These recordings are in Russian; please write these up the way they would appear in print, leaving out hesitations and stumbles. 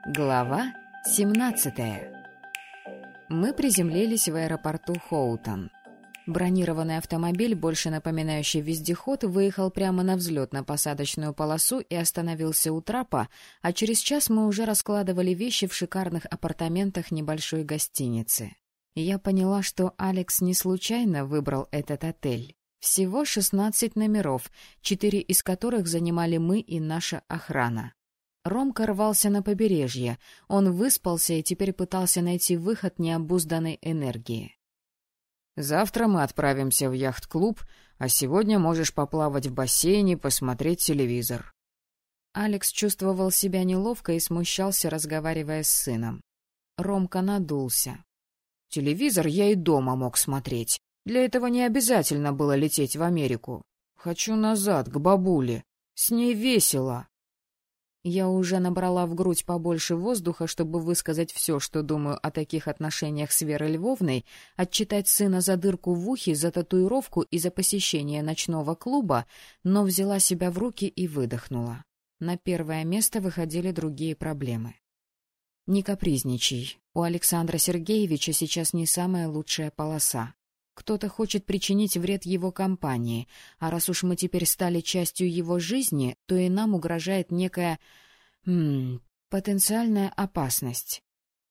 Глава 17. Мы приземлились в аэропорту Хоутон. Бронированный автомобиль, больше напоминающий вездеход, выехал прямо на взлетно-посадочную полосу и остановился у трапа, а через час мы уже раскладывали вещи в шикарных апартаментах небольшой гостиницы. Я поняла, что Алекс не случайно выбрал этот отель. Всего 16 номеров, 4 из которых занимали мы и наша охрана. Ромка рвался на побережье, он выспался и теперь пытался найти выход необузданной энергии. «Завтра мы отправимся в яхт-клуб, а сегодня можешь поплавать в бассейне, посмотреть телевизор». Алекс чувствовал себя неловко и смущался, разговаривая с сыном. Ромка надулся. «Телевизор я и дома мог смотреть. Для этого не обязательно было лететь в Америку. Хочу назад, к бабуле. С ней весело». Я уже набрала в грудь побольше воздуха, чтобы высказать все, что думаю о таких отношениях с Верой Львовной, отчитать сына за дырку в ухе, за татуировку и за посещение ночного клуба, но взяла себя в руки и выдохнула. На первое место выходили другие проблемы. «Не капризничай. У Александра Сергеевича сейчас не самая лучшая полоса. Кто-то хочет причинить вред его компании, а раз уж мы теперь стали частью его жизни, то и нам угрожает некая... потенциальная опасность».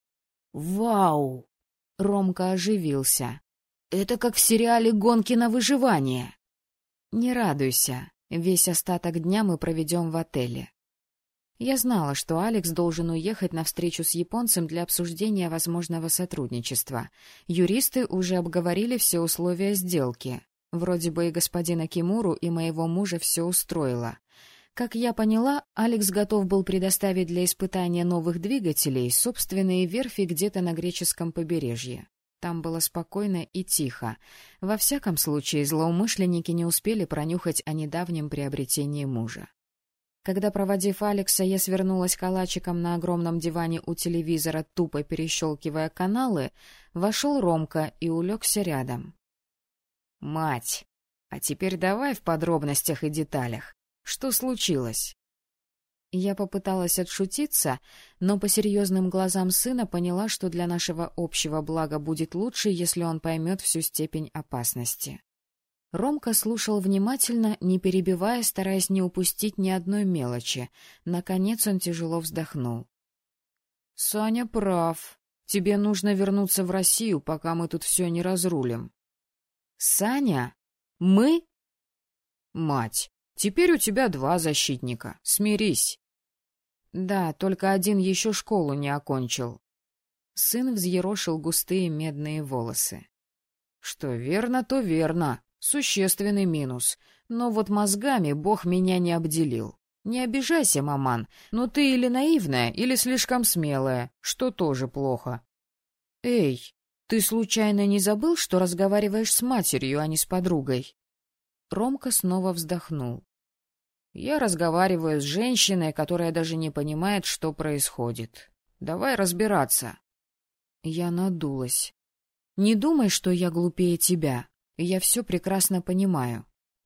«Вау!» — Ромка оживился. «Это как в сериале «Гонки на выживание». «Не радуйся. Весь остаток дня мы проведем в отеле». Я знала, что Алекс должен уехать на встречу с японцем для обсуждения возможного сотрудничества. Юристы уже обговорили все условия сделки. Вроде бы и господина Кимуру, и моего мужа все устроило. Как я поняла, Алекс готов был предоставить для испытания новых двигателей собственные верфи где-то на греческом побережье. Там было спокойно и тихо. Во всяком случае, злоумышленники не успели пронюхать о недавнем приобретении мужа. Когда, проводив Алекса, я свернулась калачиком на огромном диване у телевизора, тупо перещелкивая каналы, вошел Ромка и улегся рядом. «Мать, а теперь давай в подробностях и деталях. Что случилось?» Я попыталась отшутиться, но по серьезным глазам сына поняла, что для нашего общего блага будет лучше, если он поймет всю степень опасности. Ромка слушал внимательно, не перебивая, стараясь не упустить ни одной мелочи. Наконец он тяжело вздохнул. — Саня прав. Тебе нужно вернуться в Россию, пока мы тут все не разрулим. — Саня? Мы? — Мать, теперь у тебя 2 защитника. Смирись. — Да, только один еще школу не окончил. Сын взъерошил густые медные волосы. — Что верно, то верно. Существенный минус. Но вот мозгами Бог меня не обделил. Не обижайся, маман, но ты или наивная, или слишком смелая, что тоже плохо. Эй, ты случайно не забыл, что разговариваешь с матерью, а не с подругой? Ромка снова вздохнул. Я разговариваю с женщиной, которая даже не понимает, что происходит. Давай разбираться. Я надулась. Не думай, что я глупее тебя. Я все прекрасно понимаю.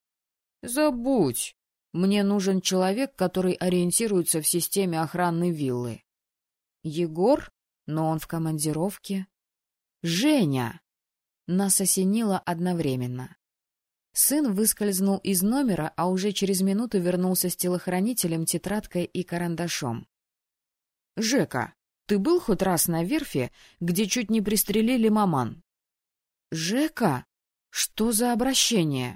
Забудь. Мне нужен человек, который ориентируется в системе охраны виллы. Егор? Но он в командировке. Женя! Нас осенило одновременно. Сын выскользнул из номера, а уже через минуту вернулся с телохранителем, тетрадкой и карандашом. — Жека, ты был хоть раз на верфи, где чуть не пристрелили маман? — Жека? Что за обращение?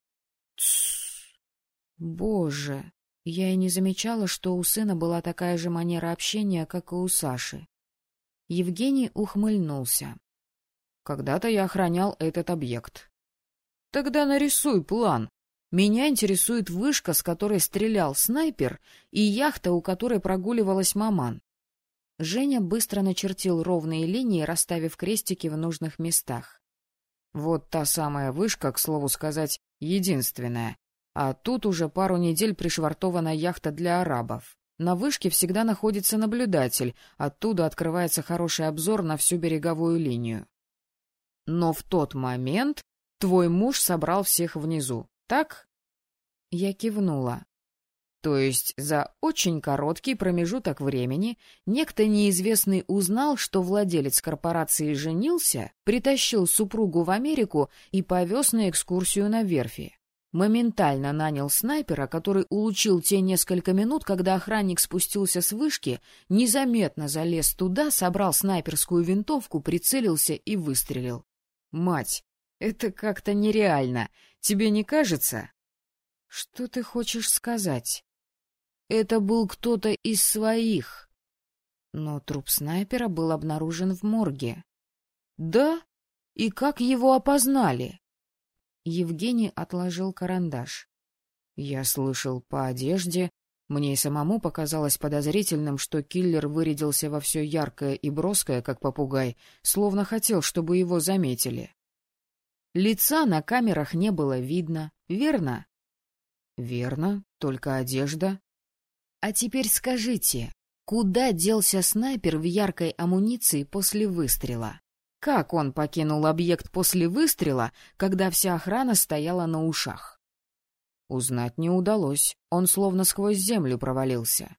Тссс. Боже, я и не замечала, что у сына была такая же манера общения, как и у Саши. Евгений ухмыльнулся. Когда-то я охранял этот объект. Тогда нарисуй план. Меня интересует вышка, с которой стрелял снайпер, и яхта, у которой прогуливалась маман. Женя быстро начертил ровные линии, расставив крестики в нужных местах. Вот та самая вышка, к слову сказать, единственная. А тут уже пару недель пришвартована яхта для арабов. На вышке всегда находится наблюдатель, оттуда открывается хороший обзор на всю береговую линию. Но в тот момент твой муж собрал всех внизу, так? Я кивнула. То есть за очень короткий промежуток времени некто неизвестный узнал, что владелец корпорации женился, притащил супругу в Америку и повез на экскурсию на верфи. Моментально нанял снайпера, который улучил те несколько минут, когда охранник спустился с вышки, незаметно залез туда, собрал снайперскую винтовку, прицелился и выстрелил. Мать, это как-то нереально. Тебе не кажется? Что ты хочешь сказать? Это был кто-то из своих. Но труп снайпера был обнаружен в морге. Да? И как его опознали? Евгений отложил карандаш. Я слышал по одежде. Мне и самому показалось подозрительным, что киллер вырядился во все яркое и броское, как попугай, словно хотел, чтобы его заметили. Лица на камерах не было видно, верно? Верно, только одежда. А теперь скажите, куда делся снайпер в яркой амуниции после выстрела? Как он покинул объект после выстрела, когда вся охрана стояла на ушах? Узнать не удалось, он словно сквозь землю провалился.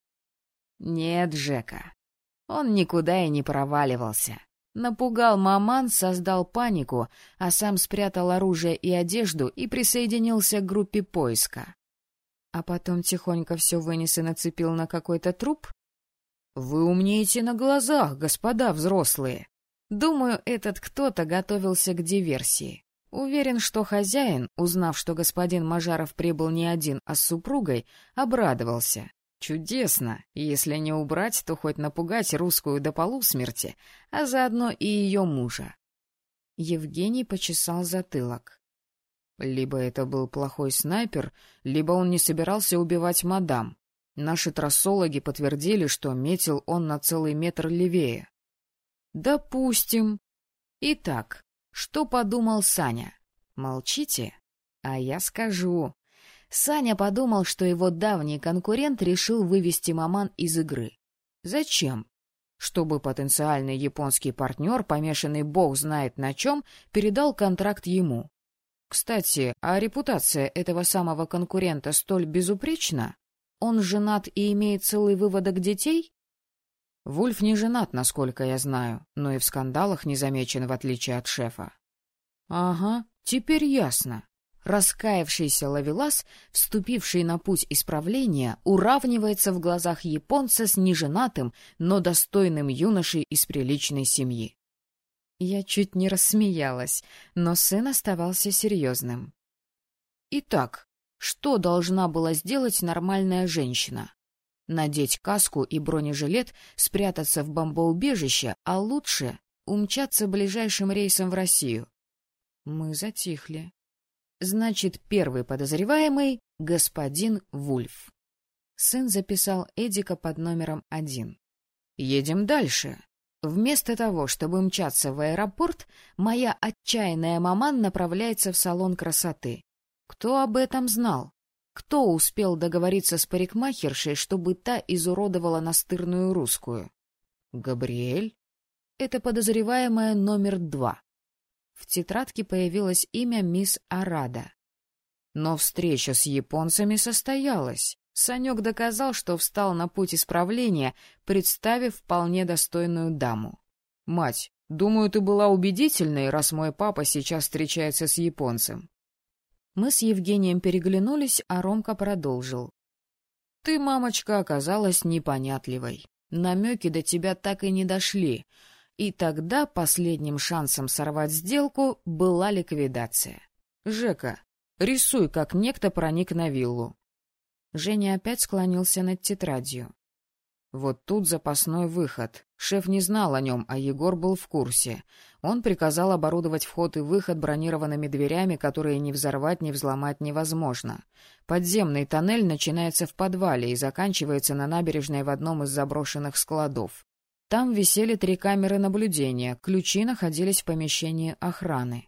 Нет, Жека, он никуда и не проваливался. Напугал маман, создал панику, а сам спрятал оружие и одежду и присоединился к группе поиска. А потом тихонько все вынес и нацепил на какой-то труп? Вы умнеете на глазах, господа взрослые. Думаю, этот кто-то готовился к диверсии. Уверен, что хозяин, узнав, что господин Мажаров прибыл не один, а с супругой, обрадовался. Чудесно. Если не убрать, то хоть напугать русскую до полусмерти, а заодно и ее мужа. Евгений почесал затылок. Либо это был плохой снайпер, либо он не собирался убивать мадам. Наши трассологи подтвердили, что метил он на целый метр левее. Допустим. Итак, что подумал Саня? Молчите? А я скажу. Саня подумал, что его давний конкурент решил вывести маман из игры. Зачем? Чтобы потенциальный японский партнер, помешанный бог знает на чем, передал контракт ему. Кстати, а репутация этого самого конкурента столь безупречна? Он женат и имеет целый выводок детей? Вульф не женат, насколько я знаю, но и в скандалах не замечен, в отличие от шефа. Ага, теперь ясно. Раскаявшийся ловелас, вступивший на путь исправления, уравнивается в глазах японца с неженатым, но достойным юношей из приличной семьи. Я чуть не рассмеялась, но сын оставался серьезным. Итак, что должна была сделать нормальная женщина? Надеть каску и бронежилет, спрятаться в бомбоубежище, а лучше умчаться ближайшим рейсом в Россию. Мы затихли. Значит, первый подозреваемый — господин Вульф. Сын записал Эдика под номером 1. Едем дальше. Вместо того, чтобы мчаться в аэропорт, моя отчаянная маман направляется в салон красоты. Кто об этом знал? Кто успел договориться с парикмахершей, чтобы та изуродовала настырную русскую? Габриэль? Это подозреваемая номер 2. В тетрадке появилось имя мисс Арада. Но встреча с японцами состоялась. Санек доказал, что встал на путь исправления, представив вполне достойную даму. «Мать, думаю, ты была убедительной, раз мой папа сейчас встречается с японцем». Мы с Евгением переглянулись, а Ромка продолжил. «Ты, мамочка, оказалась непонятливой. Намеки до тебя так и не дошли. И тогда последним шансом сорвать сделку была ликвидация. Жека, рисуй, как некто проник на виллу». Женя опять склонился над тетрадью. Вот тут запасной выход. Шеф не знал о нем, а Егор был в курсе. Он приказал оборудовать вход и выход бронированными дверями, которые ни взорвать, ни взломать невозможно. Подземный тоннель начинается в подвале и заканчивается на набережной в одном из заброшенных складов. Там висели 3 камеры наблюдения, ключи находились в помещении охраны.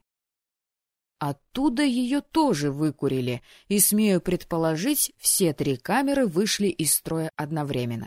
Оттуда ее тоже выкурили, и, смею предположить, все 3 камеры вышли из строя одновременно.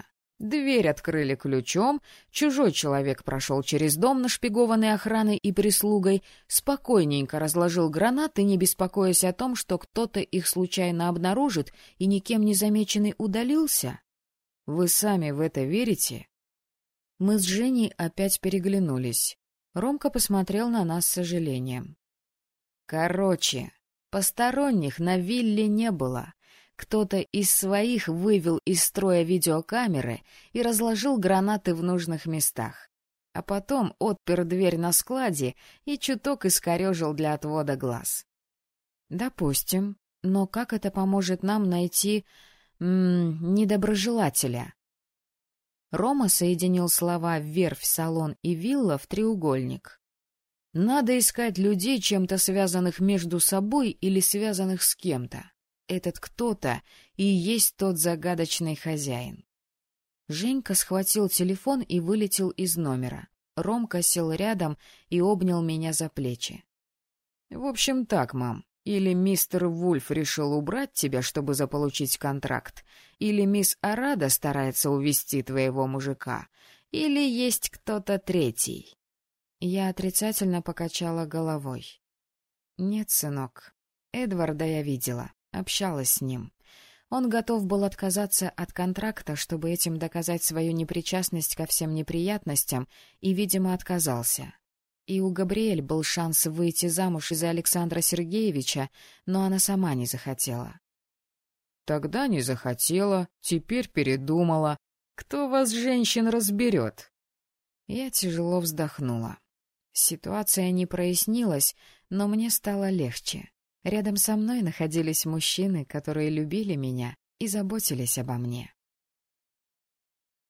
Дверь открыли ключом, чужой человек прошел через дом, нашпигованный охраной и прислугой, спокойненько разложил гранаты, не беспокоясь о том, что кто-то их случайно обнаружит и никем не замеченный удалился. Вы сами в это верите? Мы с Женей опять переглянулись. Ромка посмотрел на нас с сожалением. Короче, посторонних на вилле не было. Кто-то из своих вывел из строя видеокамеры и разложил гранаты в нужных местах. А потом отпер дверь на складе и чуток искорежил для отвода глаз. Допустим, но как это поможет нам найти недоброжелателя? Рома соединил слова «верфь», «салон» и «вилла» в треугольник. Надо искать людей, чем-то связанных между собой или связанных с кем-то. Этот кто-то и есть тот загадочный хозяин. Женька схватил телефон и вылетел из номера. Ромка сел рядом и обнял меня за плечи. — В общем так, мам. Или мистер Вульф решил убрать тебя, чтобы заполучить контракт, или мисс Арада старается увести твоего мужика, или есть кто-то третий. Я отрицательно покачала головой. — Нет, сынок. Эдварда я видела. Общалась с ним. Он готов был отказаться от контракта, чтобы этим доказать свою непричастность ко всем неприятностям, и, видимо, отказался. И у Габриэль был шанс выйти замуж из-за Александра Сергеевича, но она сама не захотела. — Тогда не захотела, теперь передумала. Кто вас, женщин, разберет? Я тяжело вздохнула. Ситуация не прояснилась, но мне стало легче. Рядом со мной находились мужчины, которые любили меня и заботились обо мне.